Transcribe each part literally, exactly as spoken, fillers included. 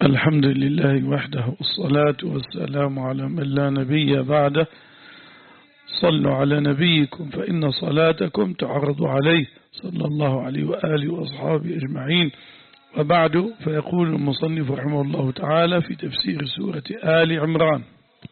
الحمد لله وحده والصلاة والسلام على من لا نبي بعده. صلوا على نبيكم فإن صلاتكم تعرض عليه صلى الله عليه وآله وأصحابه أجمعين. وبعد، فيقول المصنف رحمه الله تعالى في تفسير سورة آل عمران: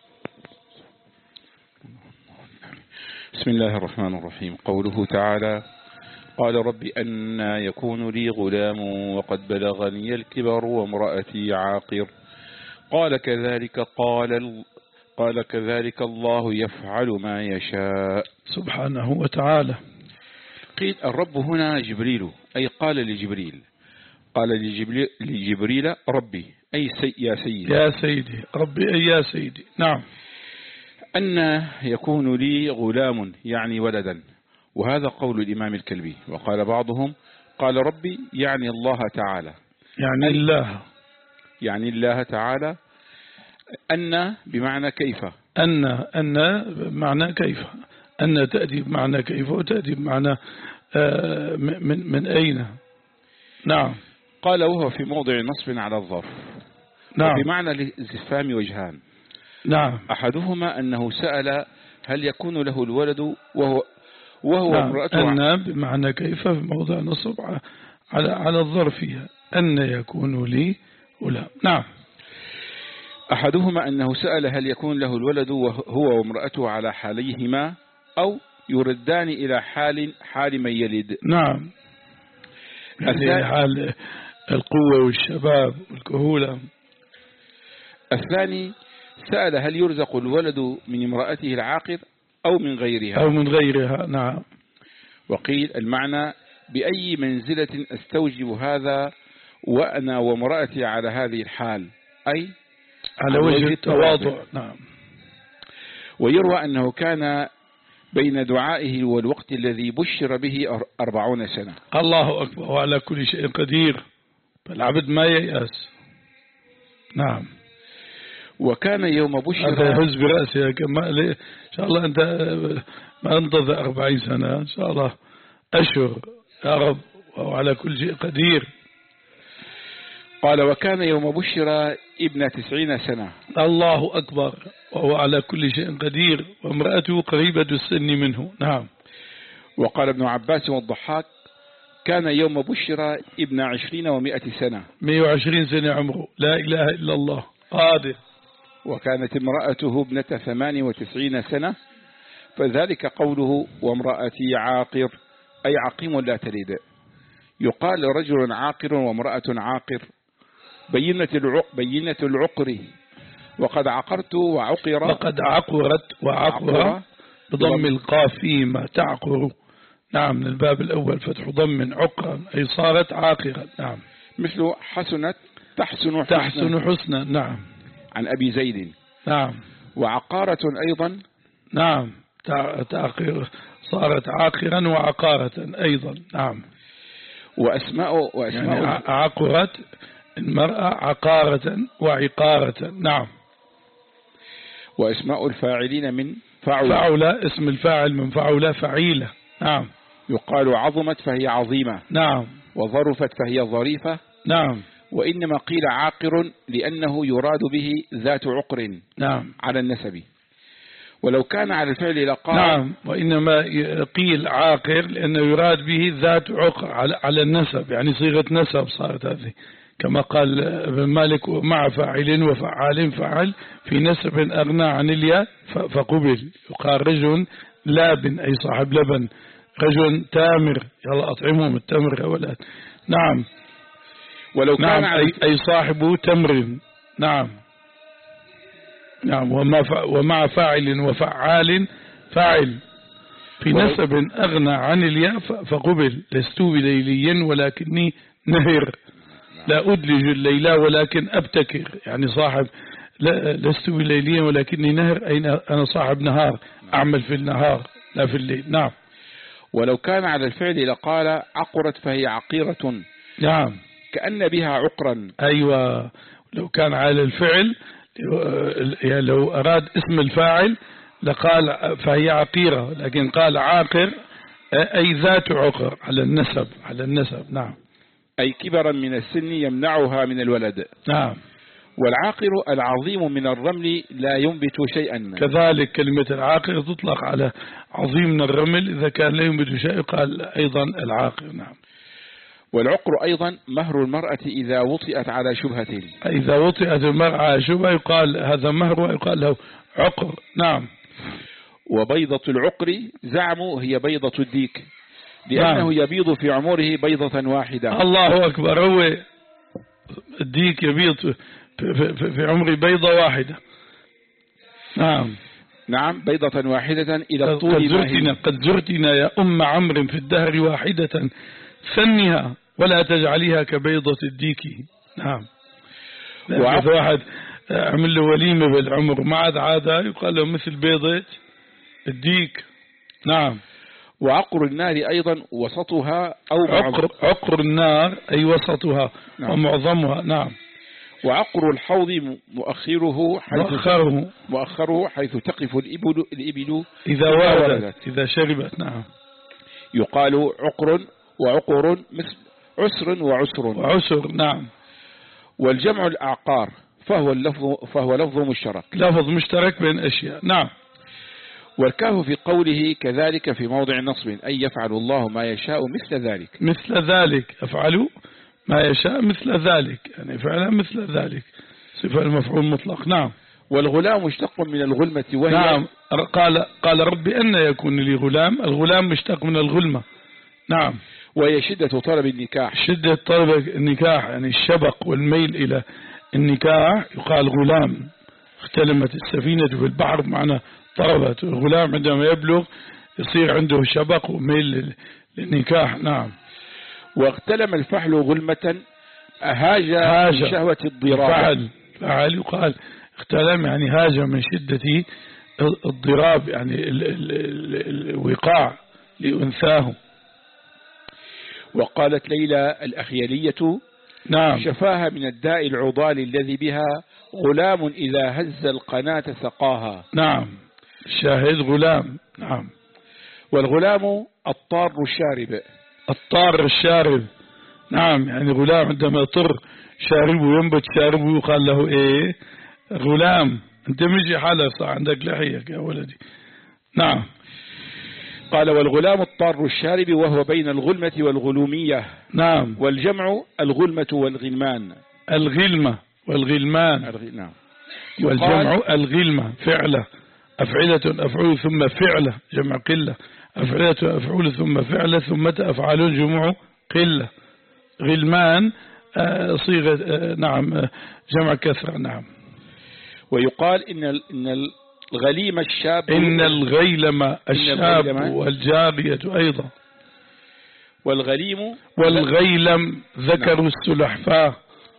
بسم الله الرحمن الرحيم. قوله تعالى: قال رب أنى يكون لي غلام وقد بلغني الكبر وامرأتي عاقر. قال كذلك قال قال كذلك الله يفعل ما يشاء سبحانه وتعالى. قيل الرب هنا جبريل، أي قال لجبريل قال لجبريل, لجبريل ربي، أي سي يا سيدي يا سيدي ربي أي يا سيدي. نعم. أن يكون لي غلام يعني ولدا، وهذا قول الإمام الكلبي. وقال بعضهم قال ربي يعني الله تعالى، يعني الله يعني الله تعالى. أن بمعنى كيف، أن أن بمعنى كيف، أن تأتي بمعنى كيف وتأتي بمعنى آه من من أين. نعم. قال وهو في موضع نصب على الظرف. نعم. بمعنى الاستفهام وجهان. نعم. أحدهما أنه سأل هل يكون له الولد وهو وهو نعم. امرأته. أن بمعنى كيف في موضع نصب على على الظرفية، أن يكون لي ولا. نعم. أحدهما أنه سأل هل يكون له الولد وهو وامرأته على حاليهما، أو يردان إلى حال حال من يلد. نعم. يعني حال القوة والشباب والكهولة. الثاني سأل هل يرزق الولد من امرأته العاقر أو من غيرها أو من غيرها. نعم. وقيل المعنى بأي منزلة أستوجب هذا وأنا وامرأتي على هذه الحال، أي على وجه التواضع. نعم. ويروى أنه كان بين دعائه والوقت الذي بشر به أربعون سنة. الله أكبر، وعلى كل شيء قدير، فالعبد ما ييأس. نعم. وكان يوم بشر، هذا يهز برأسه كما إن شاء الله أنت ما انتظر أربعين سنة إن شاء الله أشهر يا رب، وعلى كل شيء قدير. قال وكان يوم بشر ابن تسعين سنة. الله أكبر، وهو على كل شيء قدير، وامرأته قريبة السن منه. نعم. وقال ابن عباس والضحاك كان يوم بشر ابن عشرين ومائة سنة، مئة وعشرين سنة عمره. لا إله إلا الله قادر. وكانت امرأته ابنة ثمان وتسعين سنة، فذلك قوله وامرأتي عاقر، أي عقيم لا تلد. يقال رجل عاقر وامرأة عاقر، بينة العق بينة العقر، وقد عقرت وعقر، وقد عقرت وعقر بضم القاف فيما تعقر. نعم. من الباب الأول فتح ضم عقرا، أي صارت عاقرا. نعم. مثل حسنت تحسن حسنا. تحسن حسنا. نعم. عن أبي زيد. نعم. وعقارة أيضا. نعم. تعقر صارت عاقرا وعقارة أيضا. نعم. وأسماء وأسماء يعني عقرت المرأة عقارة وعقارة. نعم. وأسماء الفاعلين من فعل. فعل اسم الفاعل من فعل فعيلة. نعم. يقال عظمت فهي عظيمة. نعم. وظرفت فهي ظريفة. نعم. وإنما قيل عاقر لأنه يراد به ذات عقر. نعم. على النسب. ولو كان على الفعل لقال. نعم. وإنما قيل عاقر لأنه يراد به ذات عقر على النسب، يعني صيغة نسب صارت هذه، كما قال ابن مالك مع فاعل وفعال فعل في نسب أغنى عن الياء فقبل. يقال رجل لابن، أي صاحب لبن. رجل تامر، يلا أطعمهم التمر يا ولد. نعم. ولو كان نعم. على أي صاحب تمر. نعم. نعم. ومع فاعل وفعال فاعل في نسب أغنى عن الياء فقبل. لست بليلي ولكني نهر، لا أدلج الليلة ولكن أبتكر، يعني صاحب لست بليلي ولكني نهر، أي أنا صاحب نهار، أعمل في النهار لا في الليل. نعم. ولو كان على الفعل لقال عقرت فهي عقيرة. نعم. كأن بها عقرا. أيوة. لو كان على الفعل، يعني لو أراد اسم الفاعل لقال فهي عقيرة، لكن قال عاقر أي ذات عقر على النسب. على النسب. نعم. أي كبرا من السن يمنعها من الولد. نعم. والعاقر العظيم من الرمل لا ينبت شيئا ما. كذلك كلمة العاقر تطلق على عظيم من الرمل إذا كان لا ينبت شيء قال أيضا العاقر. نعم. والعقر أيضا مهر المرأة إذا وطئت على شبهة. إذا وطئت المرأة على شبهة يقال هذا مهر ويقال له عقر. نعم. وبيضة العقر زعموا هي بيضة الديك لأنه نعم. يبيض في عمره بيضة واحدة. الله أكبر. هو الديك يبيض في, في, في عمره بيضة واحدة. نعم. نعم بيضة واحدة إلى الطول. قد زرتنا, قد زرتنا يا أم عمرو في الدهر واحدة سنها ولا تجعليها كبيضة الديك. نعم. وعف واحد عمل له وليمة بالعمر ما عاد عادة يقال له مثل بيضة الديك. نعم. وعقر النار أيضا وسطها أو عقر, عقر النار أي وسطها. نعم. ومعظمها. نعم. وعقر الحوض مؤخره حيث مؤخره, مؤخره حيث تقف الإبل, الإبل إذا وردت إذا شربت. نعم. يقال عقر وعقر مثل عسر وعسر وعسر. نعم. والجمع الأعقار فهو اللفظ فهو لفظ مشترك لفظ مشترك بين أشياء. نعم. والكاف في قوله كذلك في موضع نصب أي يفعل الله ما يشاء مثل ذلك. مثل ذلك يفعل ما يشاء مثل ذلك يعني فعلا مثل ذلك صفة المفعول مطلق. نعم. والغلام مشتق من الغلمة وهي نعم. قال قال رب أن يكون لي غلام. الغلام مشتق من الغلمة. نعم. وهي شدة طلب النكاح. شدة طلب النكاح يعني الشبق والميل إلى النكاح يقال غلام. اختلمت السفينة في البحر معنى طلبت. الغلام عندما يبلغ يصير عنده شبق وميل للنكاح. نعم. واختلم الفحل غلمة هاج, هاج من شهوة الضراب. فعل فعل يقال اختلم يعني هاج من شدة الضراب يعني ال ال ال الوقاع لأنثاه. وقالت ليلى الأخيلية نعم. شفاها من الداء العضال الذي بها غلام إذا هز القناة سقاها. نعم. الشاهد غلام. نعم. والغلام الطار الشارب. الطار الشارب. نعم يعني غلام عندما يطر شاربه ينبت شاربه يقال له ايه غلام. انت مجي حالة صح عندك لحية يا ولدي. نعم. قال والغلام الطار الشارب وهو بين الغلمة والغلومية. نعم. والجمع الغلمة والغلمان. الغلمة والغلمان. الغ... نعم. والجمع الغلمة فعلة أفعلة أفعول ثم فعلة جمع قلة. أفعلة أفعول ثم فعلة ثم أفعال جمع قلة. غلمان آه صيغة آه نعم آه جمع كثرة. نعم. ويقال إن إن الغليم الشاب إن الغيلم الشاب والجارية أيضا. والغليم والغيلم ذكر نعم. السلحفاة.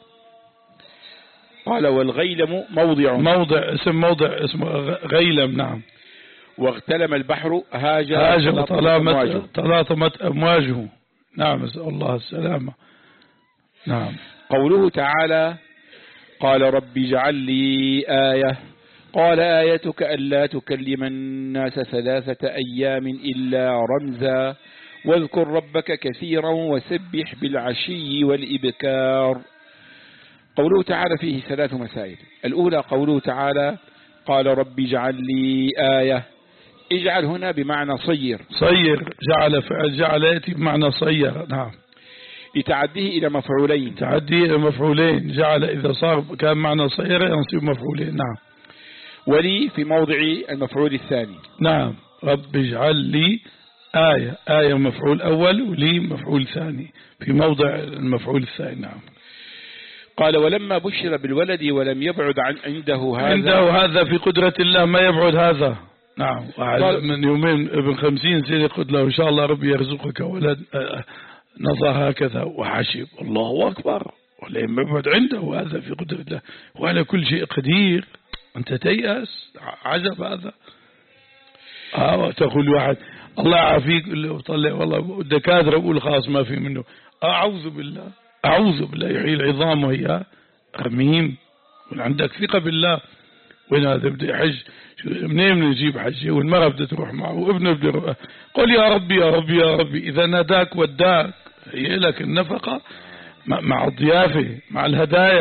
قال والغيلم موضع موضع اسم موضع اسمه غيلم. نعم. واغتلم البحر هاج هاج وطلامت تلاطمت أمواجه. نعم. نسأل الله السلامة. نعم. قوله تعالى قال رب اجعل لي آية قال آيتك ألا تكلم الناس ثلاثة أيام إلا رمزا واذكر ربك كثيرا وسبح بالعشي والإبكار. قوله تعالى فيه ثلاث مسائل. الأولى قوله تعالى قال رب اجعل لي آية. اجعل هنا بمعنى صير. صير جعل فعل جعل يأتي بمعنى صير. نعم. لتعديه إلى مفعولين. تعديه إلى مفعولين. جعل إذا صار كان معنى صير ينصيب مفعولين. نعم. ولي في موضع المفعول الثاني. نعم. رب اجعل لي آية. آية مفعول أول ولي مفعول ثاني في موضع المفعول الثاني. نعم. قال ولما بشر بالولد ولم يبعد عن عنده هذا. عنده هذا في قدرة الله ما يبعد هذا. نعم. من يومين ابن خمسين سنة قلت له إن شاء الله ربي يرزقك ولد نظر هكذا وحشب الله أكبر ولم يبعد عنده هذا في قدرة الله وعلى كل شيء قدير. أنت تيأس عجب هذا. آه تقول واحد الله يعافيك طلع والله الدكاترة يقول خلاص ما في منه. أعوذ بالله أعوذ بالله يحيي العظام وهي رميم. عندك ثقة بالله. وين هذا بدأ يحج منين نجيب حجه والمرأة بدأ تروح معه وابنه بدأ يروح. قل يا ربي يا ربي يا ربي إذا ناداك وداك هي لك النفقة مع الضيافة مع الهدايا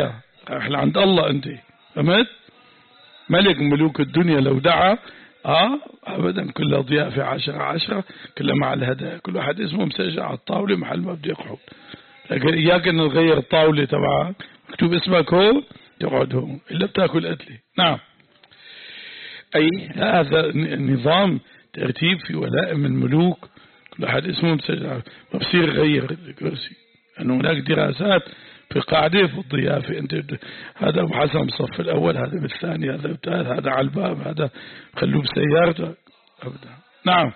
احنا عند الله أنت فهمت؟ ملك ملوك الدنيا لو دعا آه أبدا كل ضيافة عشرة عشرة كلها مع الهدايا، كل واحد اسمه مسجل على الطاولة محل ما بده يقعد، لكن إياك أن نغير الطاولة تبعك مكتوب اسمك هو تقعد هون إلا بتاكل قتلي. نعم. أي هذا نظام ترتيب في ولائم الملوك، كل واحد اسمه مسجل ما بصير غير الكرسي، لأنه هناك دراسات في قاعدة في الضيافة، أنت هذا أبو حسن بالصف الأول، هذا بالثاني، هذا بالثالث، هذا على الباب، هذا خلوه بسيارته أبدا. نعم.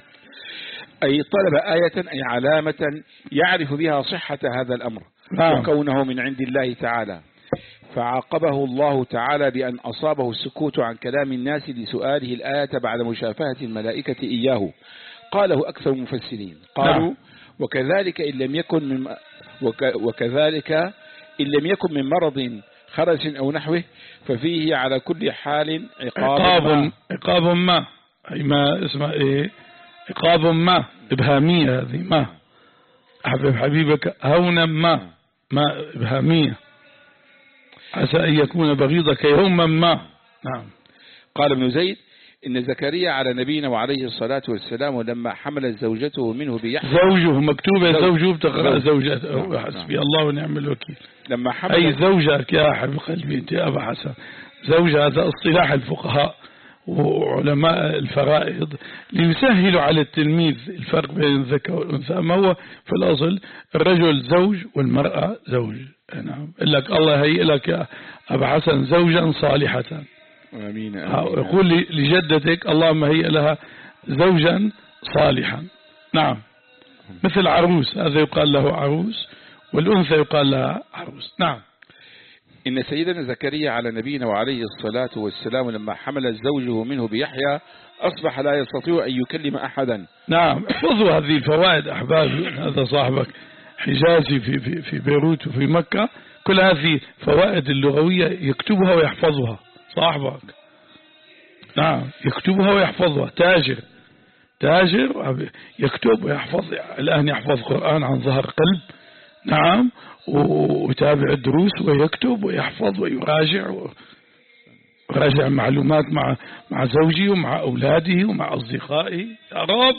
أي طلب آية أي علامة يعرف بها صحة هذا الأمر. نعم. وكونه من عند الله تعالى، فعاقبه الله تعالى بأن أصابه السكوت عن كلام الناس لسؤاله الآية بعد مشافهة الملائكة إياه. قاله أكثر المفسرين قالوا نعم. وكذلك إن لم يكن من وك وكذلك إن لم يكن من مرض خرس أو نحوه ففيه على كل حال عقاب عقاب ما, عقاب ما أي ما اسمه إيه عقاب ما إبهامية، هذه ما أحبب حبيبك هونا ما ما إبهامية، عسى أن يكون بغيضك يوما ما. نعم. قال ابن زيد إن زكريا على نبينا وعليه الصلاة والسلام لما حملت زوجته منه بيحيى، زوجه مكتوبة زوج. زوجه بتقرأ زوجته. نعم. حسبي نعم. الله ونعم الوكيل. لما حملت أي زوجك يا حبيب قلبي أنت يا أبا حسن، زوجة هذا اصطلاح الفقهاء وعلماء الفرائض ليسهلوا على التلميذ الفرق بين الذكر والأنثى. ما هو في الأصل الرجل زوج والمرأة زوج. نعم. لك الله هيئ لك يا أبا حسن زوجا صالحة. آمين. آمين. يقول لجدتك اللهم هيئ لها زوجا صالحا. نعم. مثل عروس، هذا يقال له عروس والأنثى يقال لها عروس. نعم. إن سيدنا زكريا على نبينا وعليه الصلاة والسلام لما حمل زوجه منه بيحيى أصبح لا يستطيع أن يكلم أحدا. نعم. احفظوا هذه الفوائد أحبابي، هذا صاحبك حجازي في, في, في بيروت وفي مكة، كل هذه فوائد اللغوية يكتبها ويحفظها صاحبك. نعم. يكتبها ويحفظها. تاجر تاجر يكتب ويحفظ، الآن يحفظ قرآن عن ظهر قلب. نعم. ويتابع الدروس ويكتب ويحفظ ويراجع ويراجع معلومات مع مع زوجي ومع أولاده ومع أصدقائه. يا رب.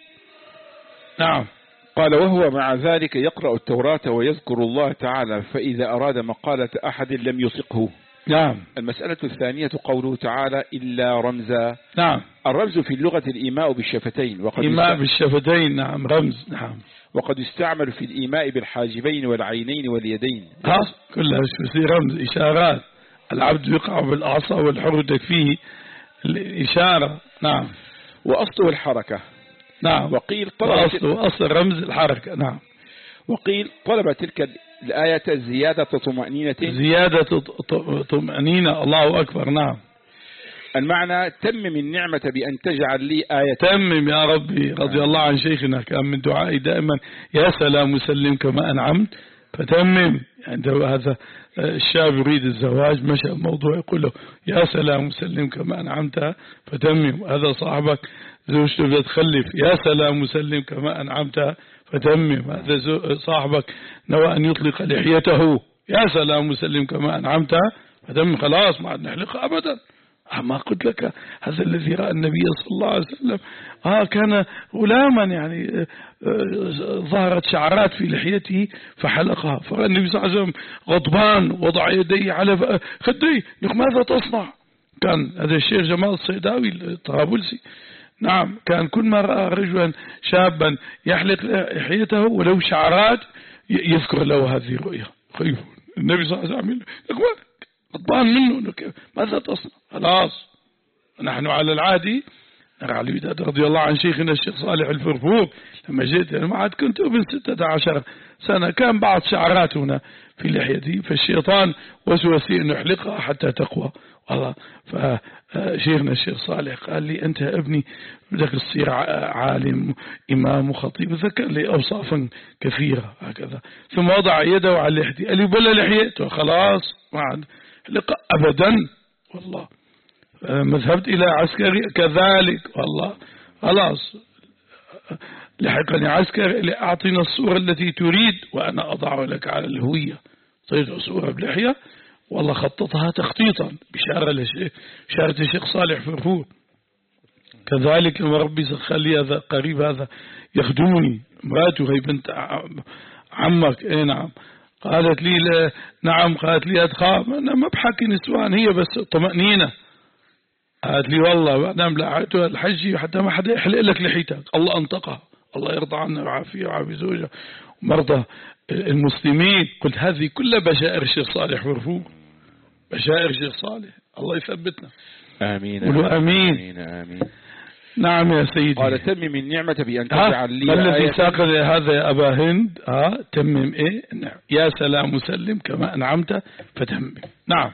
نعم. قال وهو مع ذلك يقرأ التوراة ويذكر الله تعالى، فإذا أراد مقالة أحد لم يطقه. نعم. المسألة الثانية قوله تعالى إلا رمزا. نعم. الرمز في اللغة الإيماء بالشفتين، وقد إيماء بالشفتين. نعم. رمز. نعم. وقد استعمل في الإيماء بالحاجبين والعينين واليدين. ها كلها شو رمز إشارات، العبد يقع بالأعصى والحر تكفيه الإشارة. نعم. وأصله الحركة. نعم. وقيل طلب أصل رمز الحركة. نعم. وقيل طلب تلك الآية زيادة طمأنينة. زيادة طمأنينة. الله أكبر. نعم. المعنى تمم النعمة بأن تجعل لي آية. تمم يا ربي. رضي الله عن شيخنا كان من دعائي دائما يا سلام مسلم كما أنعمت فتمم. عندما هذا الشاب يريد الزواج مشى الموضوع يقول له يا سلام مسلم كما أنعمت فتمم. هذا صاحبك زوجته بدها تخلف يا سلام مسلم كما أنعمت فتمم. هذا صاحبك نوى أن يطلق لحيته يا سلام مسلم كما أنعمت فتمم. خلاص ما عاد نحلقها أبدا. ما قلت لك هذا الذي رأى النبي صلى الله عليه وسلم آه كان غلاما يعني ظهرت شعرات في لحيته فحلقها، فرأى النبي صلى الله عليه وسلم غضبان وضع يديه على خديه. ماذا تصنع؟ كان هذا الشيخ جمال الصيداوي الطرابلسي. نعم. كان كل ما رأى رجلا شابا يحلق لحيته ولو شعرات يذكر له هذه الرؤية. خيف النبي صلى الله عليه وسلم غضبان منه ماذا تصنع؟ خلاص نحن على العادي. علي الوداد رضي الله عن شيخنا الشيخ صالح الفرفور لما جيت المعهد كنت ابن ستة عشر سنة، كان بعض شعرات هنا في لحيتي فالشيطان وسوسي أن يحلقها حتى تقوى. والله فشيخنا الشيخ صالح قال لي أنت يا ابني بدك تصير عالم إمام وخطيب، ذكر لي أوصافا كثيرة هكذا، ثم وضع يده على لحيتي قال لي بلا لحيته خلاص ما عاد حلقة أبدا. والله ما ذهبت إلى عسكري كذلك والله خلاص لحقني عسكري لأعطينا الصورة التي تريد وأنا أضع لك على الهوية. صيرت صورة بلحية والله خططها تخطيطا بشارة لشيء شارة الشيخ صالح فرفور. كذلك لما ربي سخر لي هذا قريب هذا يخدمني امراته هي بنت عمك. اي نعم. قالت لي لا نعم. قالت لي أتخاف. أنا ما بحكي نسوان هي بس طمأنينة. قالت لي والله نعم لعيتها الحجي حتى ما حدا يحلق لك لحيتك. الله أنطقها الله يرضى عنها وعافية وعافية زوجها ومرضى المسلمين. قلت هذه كلها بشائر الشيخ صالح فرفور. بشائر الشيخ صالح. الله يثبتنا. آمين قولوا آمين. آمين آمين. نعم يا سيدي. قال تمم النعمة بأن تجعل لي ما الذي ساق هذا يا أبا هند. ها تمم إيه نعم. يا سلام مسلم كما أنعمت فتمم. نعم.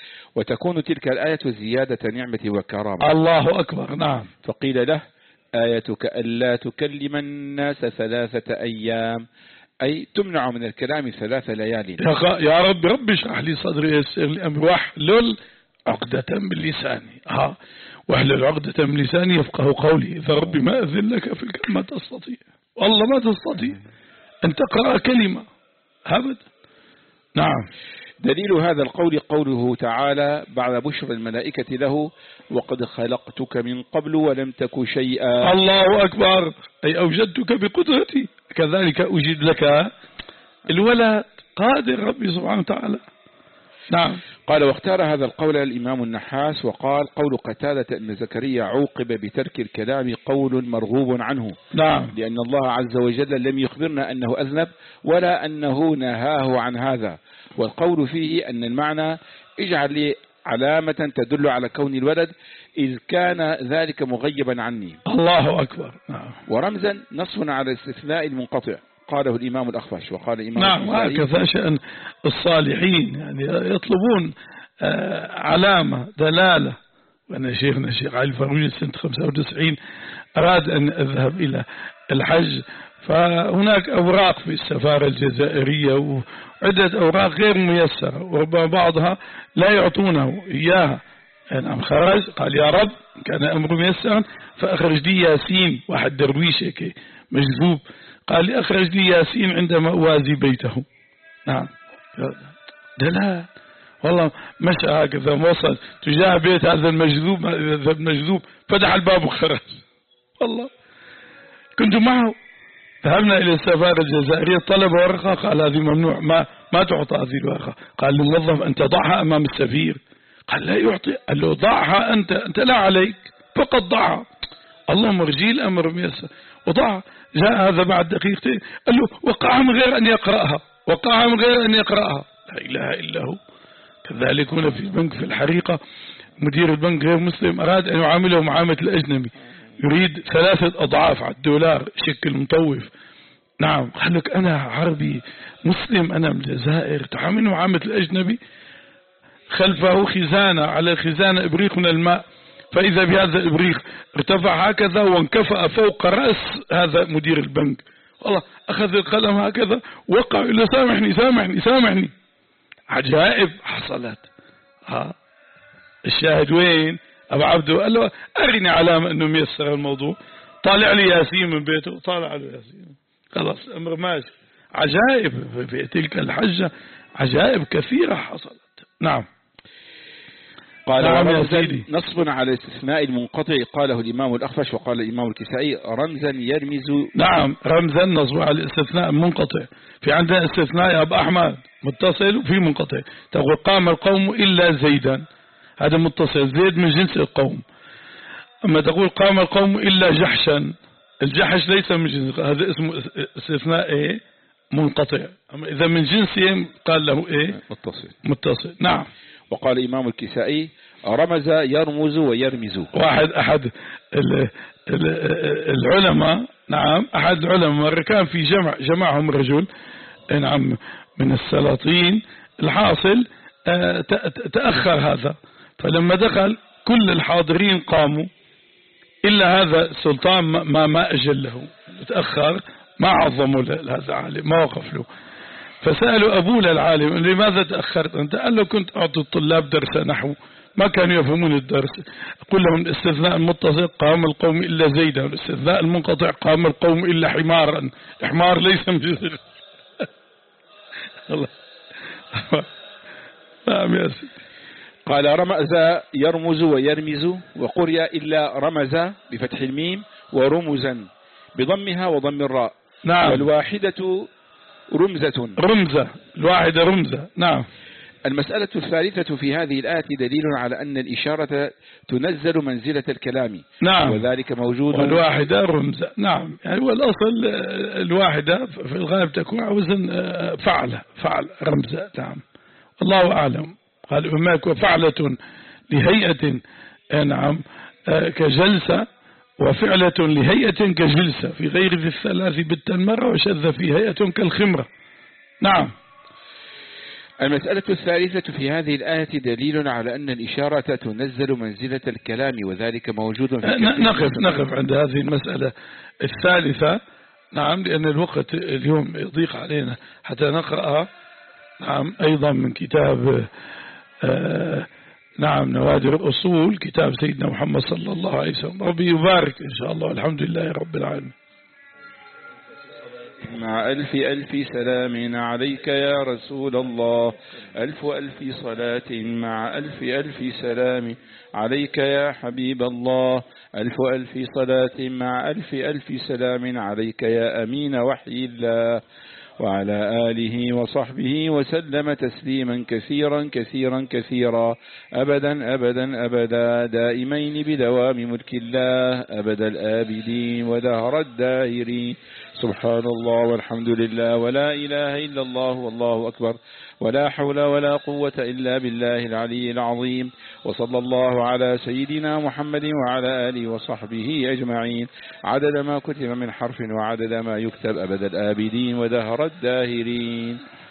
وتكون تلك الآية زيادة نعمة وكرامة. الله أكبر. نعم. فقيل له آيتك ألا تكلم الناس ثلاثة أيام أي تمنع من الكلام ثلاث ليالي. يا رب رب اشرح لي صدري يسر لي أمري واحلل عقدة من لساني. ها واحلل عقدة من لساني يفقه قولي. إذا ربي ما أذن لك في الكلمة تستطيع والله ما تستطيع أن تقرأ كلمة أبدا. نعم. دليل هذا القول قوله تعالى بعد بشر الملائكة له وقد خلقتك من قبل ولم تك شيئا. الله أكبر. أي أوجدتك بقدرتي كذلك أوجد لك الولد. قادر ربي سبحانه وتعالى. نعم. قال واختار هذا القول الإمام النحاس وقال قول قتادة أن زكريا عوقب بترك الكلام قول مرغوب عنه. نعم. لأن الله عز وجل لم يخبرنا أنه أذنب ولا أنه نهاه عن هذا. والقول فيه أن المعنى اجعل لي علامة تدل على كون الولد إذ كان ذلك مغيبا عني. الله أكبر. نعم. ورمزا نص على الاستثناء المنقطع قاله الإمام الأخفش وقال الإمام نعم. هكذا شأن الصالحين يعني يطلبون آه علامة دلالة. وأنا شيخنا الشيخ علي الفاروجي سنة خمسة وتسعين أراد أن أذهب إلى الحج فهناك أوراق في السفارة الجزائرية وعدة أوراق غير ميسرة وربما بعضها لا يعطونه إياها. نعم. خرج قال يا رب كان أمر ميسرا فأخرج لي ياسين. واحد درويش هيك مجذوب قال لي أخرج لي ياسين عندما أوازي بيته. نعم. دلال والله مشى هكذا وصل تجاه بيت هذا المجذوب. هذا المجذوب فتح الباب وخرج. والله كنت معه. ذهبنا إلى السفارة الجزائرية طلب ورقة قال هذه ممنوع ما ما تعطى هذه الورقة. قال للموظف أنت ضعها أمام السفير. قال لا يعطي. قال له ضعها أنت أنت لا عليك فقط ضعها. اللهم ارجي الأمر ميسر وضع. جاء هذا بعد دقيقتين قال له وقعها من غير أن يقرأها. وقعها من غير أن يقرأها. لا إله إلا هو. كذلك هنا في البنك في الحريقة مدير البنك غير مسلم أراد أن يعامله معاملة الأجنبي يريد ثلاثة أضعاف على الدولار شكل مطوف. نعم. قال لك أنا عربي مسلم أنا من الجزائر تعامل معاملة الأجنبي. خلفه خزانة على الخزانة إبريق من الماء فإذا بهذا الإبريق ارتفع هكذا وانكفأ فوق رأس هذا مدير البنك. والله أخذ القلم هكذا وقع إلى سامحني سامحني سامحني. عجائب حصلت. ها الشاهد وين أبو عبده قال له أرني علامة أنه ميسر الموضوع. طالع لي ياسين من بيته طالع له ياسين خلاص أمر ماشي. عجائب في تلك الحجة عجائب كثيرة حصلت. نعم. قال نعم رمزا نصب على الاستثناء المنقطع قاله الإمام الأخفش وقال الإمام الكسائي رمزا يرمز. نعم. رمزا نصب على الاستثناء المنقطع. في عندنا استثناء يا أبو أحمد متصل وفي منقطع. تقول قام القوم إلا زيدا هذا متصل زيد من جنس القوم. أما تقول قام القوم إلا جحشا الجحش ليس من جنس هذا اسمه استثناء إيه منقطع. أما إذا من جنسهم قال له إيه متصل متصل. نعم. وقال إمام الكسائي رمز يرمز ويرمز. واحد أحد العلماء نعم أحد العلماء كان في جمع جمعهم رجل نعم من السلاطين. الحاصل تأخر هذا فلما دخل كل الحاضرين قاموا إلا هذا السلطان ما ما أجله تأخر ما عظموا هذا عالم ما وقف له. فسألوا أبوه للعالم لماذا تأخرت أنت؟ قال له كنت أعطي الطلاب درس نحو ما كانوا يفهمون الدرس. أقول لهم الاستثناء المتصل قام القوم إلا زيدا والاستثناء المنقطع قام القوم إلا حمارا. حمار ليس من جنس. نعم يا سيدي. قال رمز يرمز ويرمز، وقرئ إلا رمز بفتح الميم ورمزا بضمها وضم الراء. نعم. والواحدة رمزة. رمزة، الواحدة رمزة. نعم. المسألة الثالثة في هذه الآية دليل على أن الإشارة تنزل منزلة الكلام. نعم. وذلك موجود. والواحدة رمزة. نعم. يعني والأصل الواحدة في الغالب تكون على وزن فعلة، فعل رمزة. نعم. الله أعلم. قال هناك وفعلة لهيئة، نعم، كجلسة، وفعلة لهيئة كجلسة، في غير ذي الثلاث بالتنمرة، وشذ في هيئة كالخمرة. نعم. المسألة الثالثة في هذه الآية دليل على أن الإشارة تنزل منزلة الكلام، وذلك موجود في نقف نقف عند هذه المسألة الثالثة. نعم، لأن الوقت اليوم يضيق علينا حتى نقرأ. نعم. أيضا من كتاب آه نعم نوادر الأصول، كتاب سيدنا محمد صلى الله عليه وسلم. ربي يبارك إن شاء الله. الحمد لله رب العالمين. مع ألف ألف سلام عليك يا رسول الله، ألف ألف صلاة مع ألف ألف سلام عليك يا حبيب الله، ألف ألف صلاة مع ألف ألف سلام عليك يا أمين وحي الله، وعلى آله وصحبه وسلم تسليما كثيرا كثيرا كثيرا أبدا أبدا أبدا، دائمين بدوام ملك الله أبد الآبدين ودهر الدائرين. سبحان الله والحمد لله ولا إله إلا الله والله أكبر، ولا حول ولا قوة إلا بالله العلي العظيم. وصلى الله على سيدنا محمد وعلى آله وصحبه أجمعين، عدد ما كتب من حرف وعدد ما يكتب أبد الآبدين ودهر الداهرين.